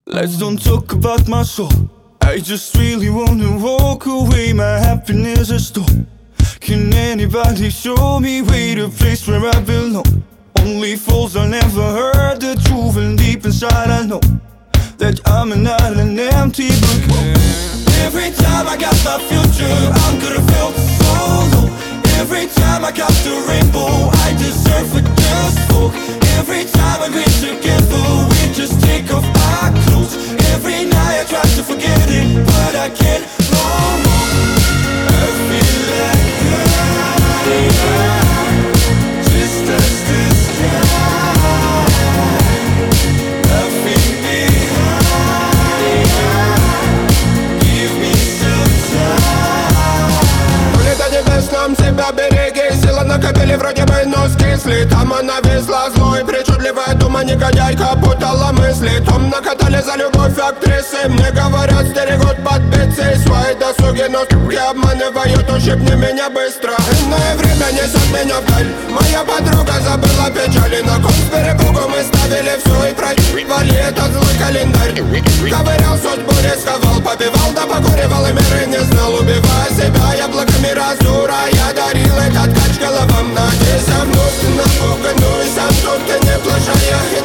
Let's don't talk about my soul. I just really wanna walk away. My happiness is stole. Can anybody show me way to place where I belong? Only fools will never heard the truth, and deep inside I know that I'm not an empty book. Every time I got my future, I'm gonna feel so low. Every time I got the rainbow, I deserve a just folk. Every time we're together, we just take off our clothes. Every night I try to forget it, but I can't no more. I feel like just touch the sky. Nothing behind. Give me some time. Улетать небесном, себя береги. Сила накопили, вроде бы нос кисли. Там она везла злой, причудливая дума. Негодяйка путала мысли. Том накатали за любовь актрисы. Мне говорят, стерегут под пиццей. Свои досуги, но скупки обманывают. Ущипни меня быстро. Иное время несет меня вдаль. Моя подруга забыла печали. На кон с перепугу мы ставили все и проебали этот злой календарь. Ковырял судьбу, рисковал, побивал, да покуривал и меры не знал. Убивая себя яблоками разура, я дарил этот кач головам. Надеюсь, вновь напуганную, сам тут ты не плашая.